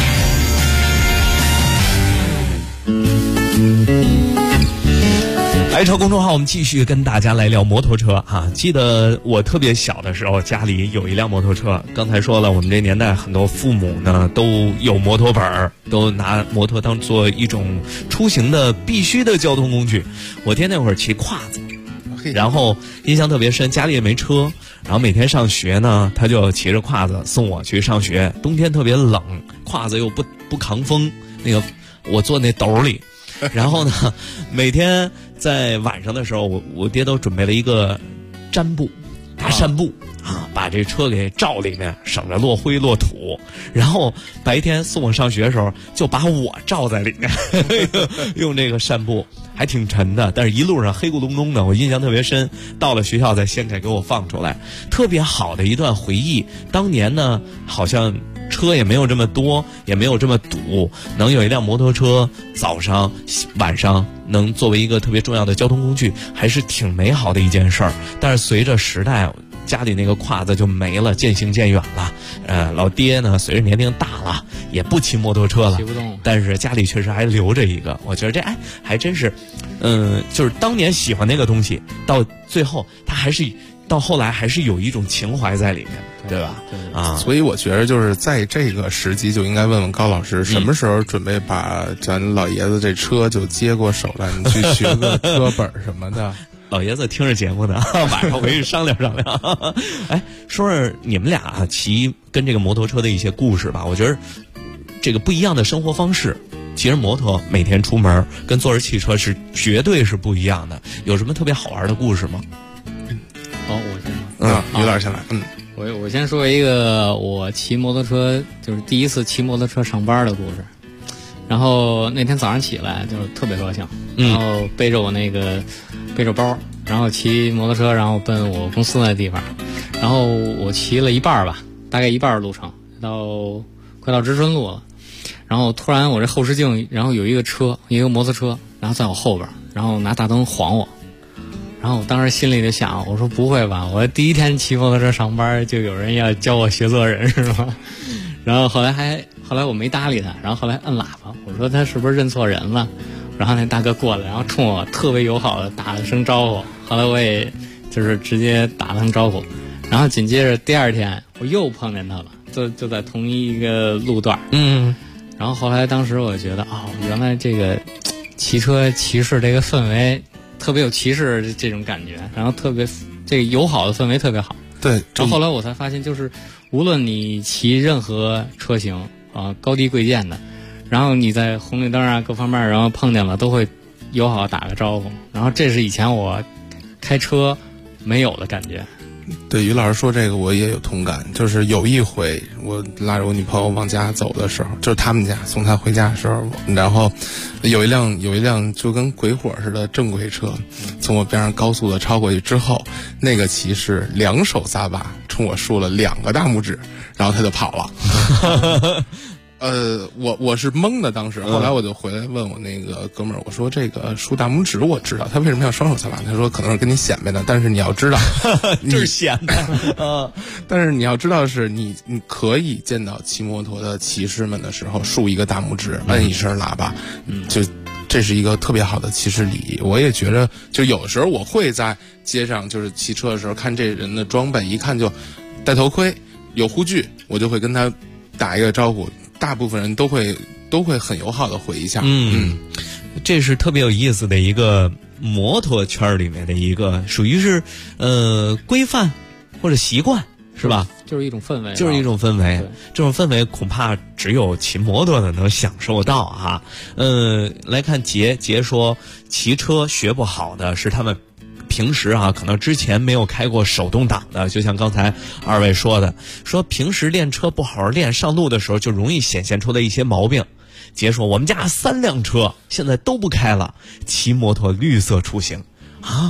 爱车公众号，我们继续跟大家来聊摩托车啊！记得我特别小的时候，家里有一辆摩托车。刚才说了，我们这年代很多父母呢都有摩托本儿，都拿摩托当做一种出行的必须的交通工具。我爹那会儿骑胯子，然后印象特别深，家里也没车，然后每天上学呢，他就骑着胯子送我去上学。冬天特别冷，胯子又不扛风，那个我坐那斗里。然后呢，每天在晚上的时候，我爹都准备了一个毡布，大扇布啊，把这车给罩里面，省着落灰落土。然后白天送我上学的时候，就把我罩在里面，用这个扇布，还挺沉的，但是一路上黑咕隆咚的，我印象特别深。到了学校再掀开给我放出来，特别好的一段回忆。当年呢，好像车也没有这么多，也没有这么堵，能有一辆摩托车，早上晚上能作为一个特别重要的交通工具，还是挺美好的一件事儿。但是随着时代，家里那个胯子就没了，渐行渐远了。老爹呢，随着年龄大了，也不骑摩托车了， 骑不动。 但是家里确实还留着一个，我觉得这还真是，就是当年喜欢那个东西，到最后他还是。到后来还是有一种情怀在里面，对吧？啊， 所以我觉得就是在这个时机就应该问问高老师，什么时候准备把咱老爷子这车就接过手来，你去学个车本什么的。 老爷子听着节目呢，晚上回去商量商量。哎，说说你们俩骑跟这个摩托车的一些故事吧。我觉得这个不一样的生活方式，骑着摩托每天出门跟坐着汽车是绝对是不一样的。有什么特别好玩的故事吗？ 我先有点先来。 我先说一个我骑摩托车就是第一次骑摩托车上班的故事。然后那天早上起来就是特别高兴，然后背着包，然后骑摩托车，然后奔我公司那地方。然后我骑了一半吧，大概一半路程，快到知春路了。然后突然我这后视镜，然后有一个摩托车，然后在我后边，然后拿大灯晃我。然后我当时心里就想，我说不会吧，我第一天骑摩托车上班就有人要教我学做人是吗？然后后来我没搭理他，然后后来摁喇叭，我说他是不是认错人了？然后那大哥过来，然后冲我特别友好的打了声招呼。后来我也就是直接打了声招呼，然后紧接着第二天我又碰见他了，就在同一个路段。然后后来当时我就觉得原来这个骑车骑士这个氛围特别有骑士这种感觉，然后特别这个友好的氛围特别好。 对， 然后后来我才发现，就是无论你骑任何车型高低贵贱的，然后你在红绿灯啊各方面，然后碰见了都会友好打个招呼，然后这是以前我开车没有的感觉。 对，于老师说这个我也有同感，就是有一回我拉着我女朋友往家走的时候，就是他们家送她回家的时候，然后有一辆就跟鬼火似的正规车从我边上高速的超过去之后，那个骑士两手撒把冲我竖了2个大拇指，然后他就跑了。我是懵的当时，后来我就回来问我那个哥们儿，我说这个竖大拇指我知道，他为什么要双手撒把？他说可能是跟你显摆的，但是你要知道， 就是显摆。 但是你要知道是你可以见到骑摩托的骑士们的时候竖一个大拇指，摁一声喇叭，就这是一个特别好的骑士礼仪。我也觉得，就有时候我会在街上就是骑车的时候看这人的装备，一看就戴头盔有护具，我就会跟他打一个招呼。大部分人都会很友好的回一下。 这是特别有意思的一个摩托圈里面的一个属于是规范或者习惯，是吧？ 就是一种氛围， 就是一种氛围。这种氛围恐怕只有骑摩托的能享受到啊。来看杰说，骑车学不好的是他们平时可能之前没有开过手动挡的，就像刚才二位说的，说平时练车不好好练，上路的时候就容易显现出的一些毛病。杰说，我们家3辆车现在都不开了，骑摩托绿色出行啊，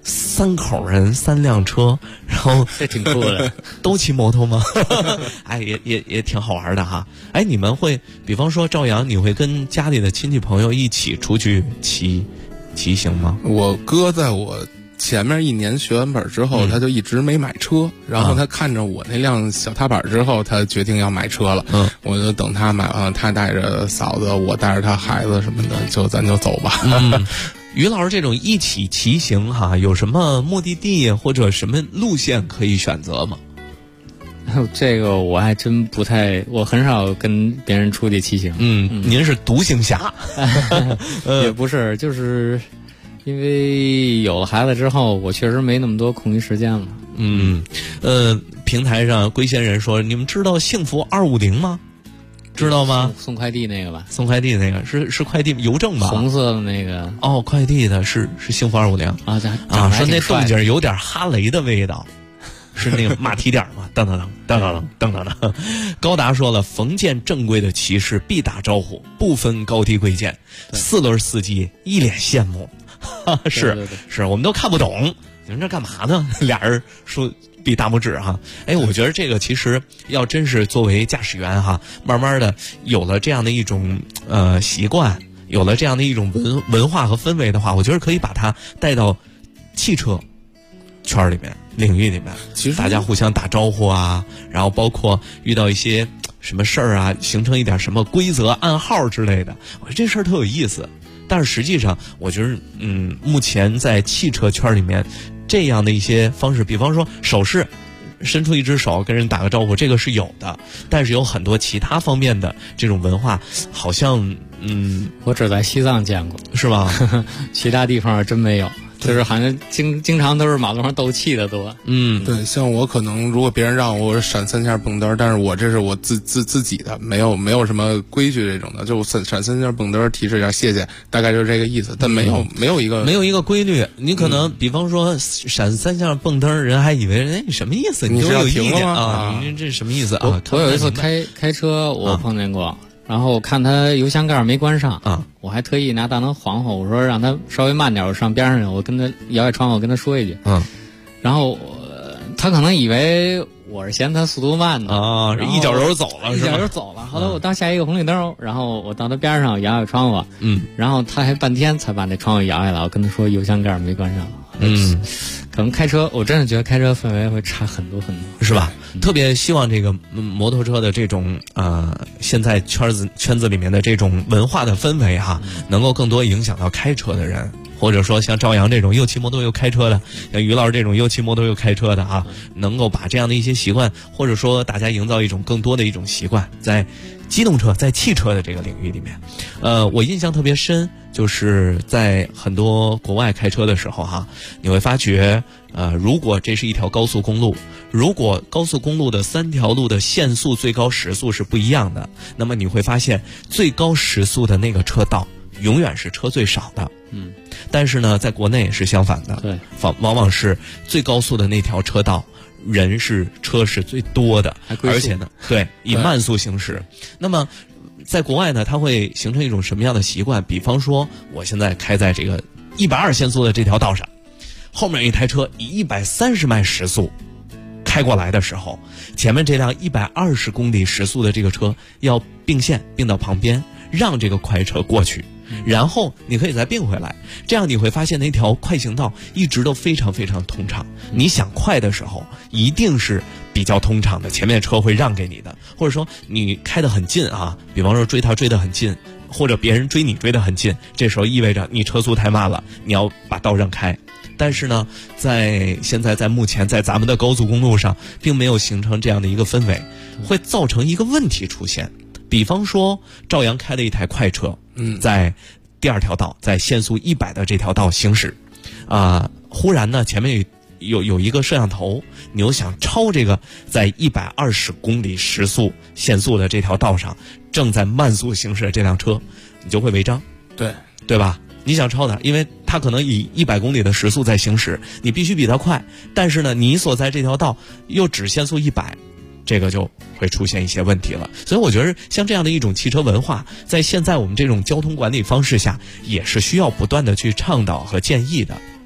3口人3辆车，然后这挺酷的， 都骑摩托吗？哎，也挺好玩的哈。哎，你们会，比方说赵阳，你会跟家里的亲戚朋友一起出去骑行吗？ 我哥在我前面1年学完本之后，他就一直没买车，然后他看着我那辆小踏板之后，他决定要买车了。我就等他买完了，他带着嫂子，我带着他孩子什么的，咱就走吧。 于老师这种一起骑行哈，有什么目的地或者什么路线可以选择吗？ 这个我还真不太，我很少跟别人出去骑行。 您是独行侠？ 也不是，就是因为有了孩子之后，我确实没那么多空余时间了。 平台上龟仙人说，你们知道幸福250吗？知道吗？ 送快递那个吧？ 送快递那个是快递邮政吧？ 红色的那个哦，快递的是幸福250 啊！ 说那动静有点哈雷的味道，是那个马蹄点吗？噔噔噔噔噔噔噔噔。高达说了，逢见正规的骑士必打招呼，不分高低贵贱。4轮司机一脸羡慕，是，我们都看不懂，你们这干嘛呢？俩人说。比大拇指哈，哎，我觉得这个其实要真是作为驾驶员哈，慢慢的有了这样的一种习惯，有了这样的一种文化和氛围的话，我觉得可以把它带到汽车圈里面、领域里面，其实大家互相打招呼啊，然后包括遇到一些什么事儿啊，形成一点什么规则暗号之类的，我觉得这事儿特有意思。但是实际上，我觉得目前在汽车圈里面。这样的一些方式，比方说手势，伸出一只手跟人打个招呼，这个是有的，但是有很多其他方面的这种文化，好像我只在西藏见过， 是吧？ 其他地方真没有。就是好像经常都是马路上斗气的多。 对，像我可能如果别人让我闪3下蹦灯，但是我这是我自己的，没有什么规矩这种的，就闪3下蹦灯，提示一下谢谢，大概就是这个意思。但没有一个规律，你可能比方说闪3下蹦灯，人还以为你什么意思？你是要有意见啊？ 你这是什么意思啊？ 我有一次开车，我碰见过。然后我看他油箱盖没关上啊， 我还特意拿大灯晃晃，我说让他稍微慢点，我上边上去，我跟他摇下窗户，我跟他说一句，然后他可能以为我是嫌他速度慢呢啊，一脚油走了， 一脚油走了。后来我到下一个红绿灯，然后我到他边上摇下窗户，然后他还半天才把那窗户摇下来，我跟他说油箱盖没关上。可能开车，我真的觉得开车氛围会差很多很多， 是吧？特别希望这个摩托车的这种现在圈子里面的这种文化的氛围哈，能够更多影响到开车的人，或者说像赵阳这种又骑摩托又开车的，像于老师这种又骑摩托又开车的啊，能够把这样的一些习惯，或者说大家营造一种更多的一种习惯，在机动车、在汽车的这个领域里面，我印象特别深，就是在很多国外开车的时候哈，你会发觉，如果这是一条高速公路，如果高速公路的3条路的限速最高时速是不一样的，那么你会发现最高时速的那个车道永远是车最少的。但是呢，在国内是相反的， 对， 往往是最高速的那条车道。车是最多的，而且呢，对，以慢速行驶。那么，在国外呢，它会形成一种什么样的习惯？比方说，我现在开在这个120限速的这条道上，后面一台车以130迈时速开过来的时候，前面这辆120公里时速的这个车要并线并到旁边，让这个快车过去。然后你可以再并回来，这样你会发现那条快行道一直都非常非常通畅。你想快的时候，一定是比较通畅的，前面车会让给你的，或者说你开得很近啊，比方说追他追得很近，或者别人追你追得很近，这时候意味着你车速太慢了，你要把道让开。但是呢，现在目前在咱们的高速公路上，并没有形成这样的一个氛围，会造成一个问题出现。比方说赵阳开了一台快车，在第2条道，在限速100的这条道行驶，忽然呢前面有一个摄像头，你又想超这个在120公里时速限速的这条道上正在慢速行驶的这辆车，你就会违章，对吧？你想超它，因为它可能以100公里的时速在行驶，你必须比它快，但是呢你所在这条道又只限速100，这个就会出现一些问题了。所以我觉得像这样的一种汽车文化，在现在我们这种交通管理方式下，也是需要不断的去倡导和建议的。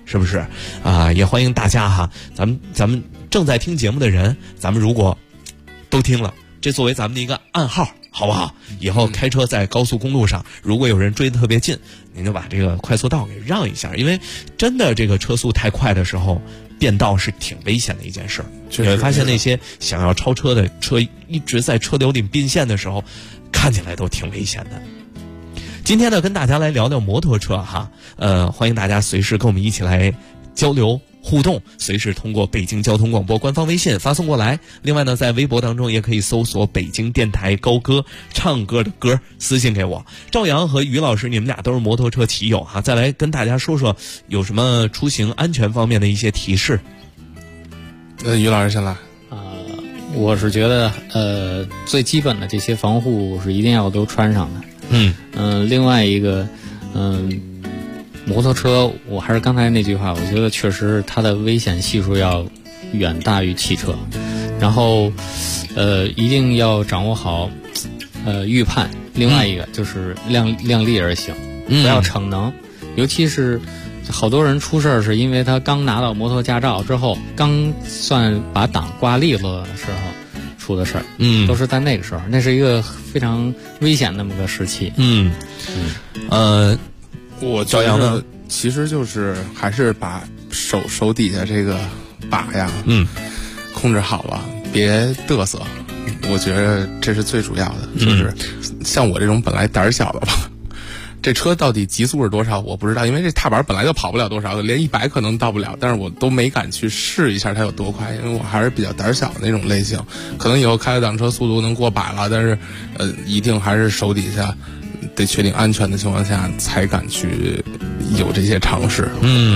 是不是也欢迎大家哈，咱们正在听节目的人，咱们如果都听了，这作为咱们的一个暗号，好不好？以后开车在高速公路上，如果有人追得特别近，您就把这个快速道给让一下，因为真的这个车速太快的时候，变道是挺危险的一件事。你会发现那些想要超车的车一直在车流里并线的时候，看起来都挺危险的。今天呢，跟大家来聊聊摩托车哈，欢迎大家随时跟我们一起来交流互动，随时通过北京交通广播官方微信发送过来。另外呢，在微博当中也可以搜索北京电台高歌，唱歌的歌，私信给我。赵阳和于老师，你们俩都是摩托车骑友哈，再来跟大家说说有什么出行安全方面的一些提示。 于老师先来。 我是觉得最基本的这些防护是一定要都穿上的。另外一个摩托车，我还是刚才那句话，我觉得确实它的危险系数要远大于汽车。然后一定要掌握好预判。另外一个就是量力而行，不要逞能。尤其是好多人出事儿是因为他刚拿到摩托驾照之后，刚算把档挂利落的时候出的事儿，都是在那个时候，那是一个非常危险的那么个时期。 我觉得其实就是还是把手底下这个把呀，控制好了，别嘚瑟。我觉得这是最主要的，就是像我这种本来胆小的吧。这车到底极速是多少我不知道，因为这踏板本来就跑不了多少，连100可能到不了，但是我都没敢去试一下它有多快，因为我还是比较胆小的那种类型。可能以后开了档车速度能过100了，但是一定还是手底下得确定安全的情况下才敢去有这些尝试。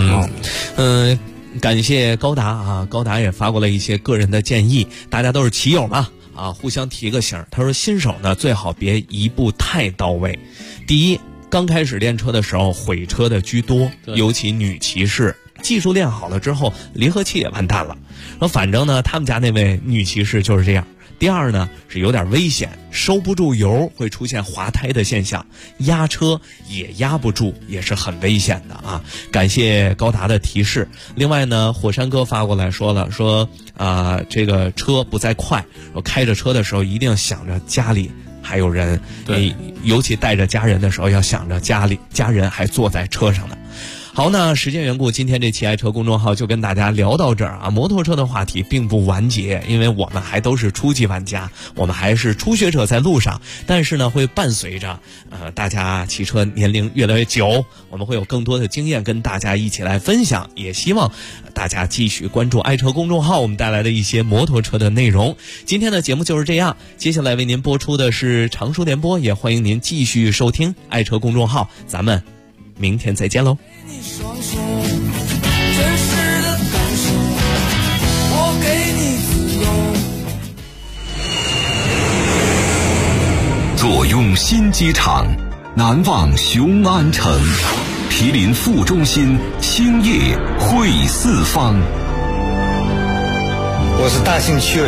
感谢高达啊，高达也发过来一些个人的建议，大家都是骑友嘛啊，互相提个醒。他说新手呢最好别一步太到位。第一，刚开始练车的时候毁车的居多，尤其女骑士，技术练好了之后离合器也完蛋了。然后反正呢他们家那位女骑士就是这样。第二呢是有点危险，收不住油会出现滑胎的现象，压车也压不住，也是很危险的啊。感谢高达的提示。另外呢，火山哥发过来说了，说这个车不再快，我开着车的时候一定想着家里还有人，尤其带着家人的时候要想着家人还坐在车上呢。好，那时间缘故，今天这期爱车公众号就跟大家聊到这儿啊。摩托车的话题并不完结，因为我们还都是初级玩家，我们还是初学者在路上，但是呢会伴随着大家骑车年龄越来越久，我们会有更多的经验跟大家一起来分享，也希望大家继续关注爱车公众号我们带来的一些摩托车的内容。今天的节目就是这样，接下来为您播出的是常熟联播，也欢迎您继续收听爱车公众号，咱们明天再见喽。 双手真实的感受，我给你自由。左用新机场，南望雄安城，毗邻副中心，兴业汇四方。 我是大兴区委